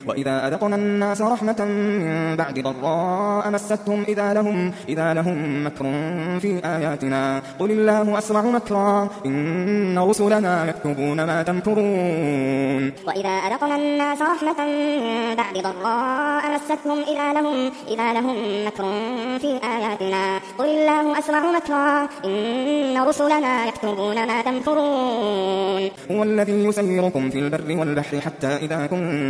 وإذا أذقنا الناس رحمة من بعد ضراء مستهم إذا لهم مكر في آياتنا قل الله أسرع مكرا إن رسلنا يكتبون ما تمكرون. وإذا أذقنا الناس رحمة من بعد ضراء مستهم إذا لهم مكر في آياتنا قل الله أسرع مكرا إن رسلنا يكتبون ما تمكرون. هو الذي يسيركم في البر والبحر حتى إذا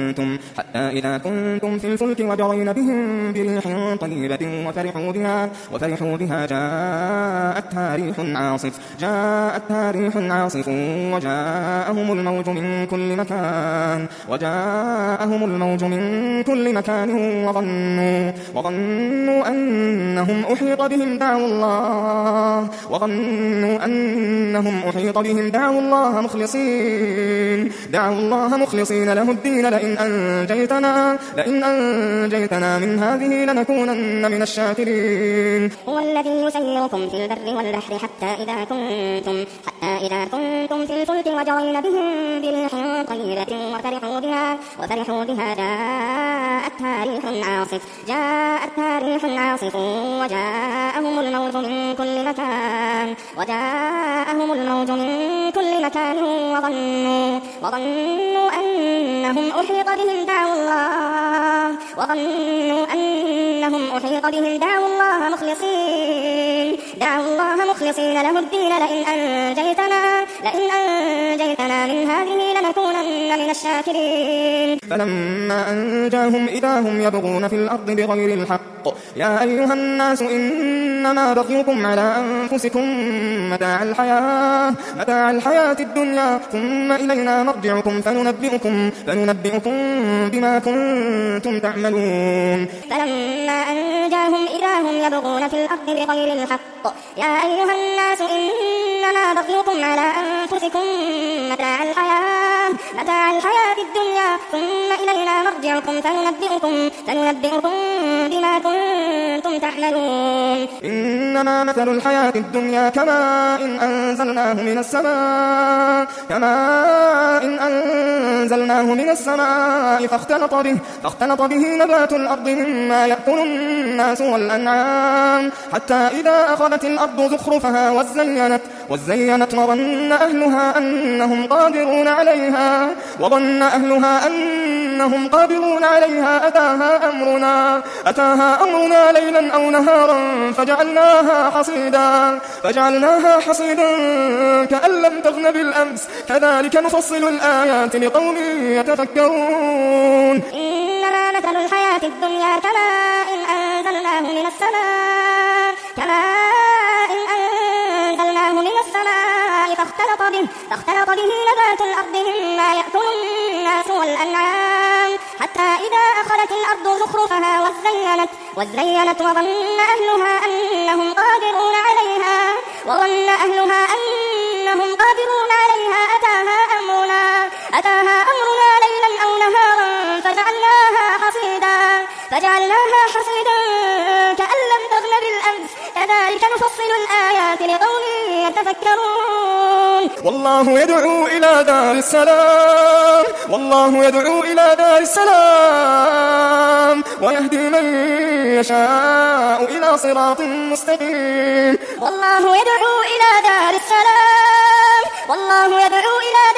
كنتم في الفلك وجرين بهم بريح طيبة وفرحوا بها جاءتها ريح عاصف وجاءهم الموج من كل مكان وظنوا أنهم أحيط بهم دعوا الله مخلصين له الدين لئن أنجيتنا من هذه لنكونن من الشاكرين. هو الذي يسيركم في البر والبحر حتى إذا كنتم في الفلك وجرين بهم بريح طيبة وفرحوا بها جاءتها ريح عاصف وجاءهم الموج من كل مكان وظنوا أنهم أحيط بهم دعوا الله مخلصين له الدين لئن أنجيتنا من هذه لنكونن من الشاكرين. فلما أنجاهم إذا هم يبغون في الأرض بغير الحق يا أيها الناس إنما بغيكم على أنفسكم متاع الحياة الدنيا ثم إلينا مرجعكم فننبئكم بما كنتم تعملون. فلما أنجاهم إذا هم يبغون في الأرض بغير الحق يا أيها الناس إنما بغيكم على أنفسكم متاع الحياة الدنيا ثم إلينا مرجعكم فننبئكم بما كنتم تعملون. إنما مثل الحياة الدنيا كماء إن أنزلناه من السماء فاختلط به نبات الأرض مما يأكل الناس والأنعام حتى إذا أخذت الأرض زخرفها وزينت وظن أهلها أنهم قادرون عليها أتاها أمرنا ليلا أو نهارا فجعلناها حصيدا كأن لم تغن بالأمس كذلك نفصل الآيات لقوم يتفكرون. إنما مثل الحياة الدنيا كماء إن أنزلناه من السماء فاختلط به نبات الأرض مما يأكل الناس والأنعام حتى إذا أخذت الأرض زخرفها وزينت وظن أهلها أنهم قادرون عليها أتاها أمرنا ليلا أو نهارا فجعلناها حصيدا كأن لم تغن بالأمس كذلك نفصل الآيات لقوم يتفكرون. والله يدعو إلى دار السلام ويهدي من يشاء إلى صراط مستقيم. والله يدعو إلى دار السلام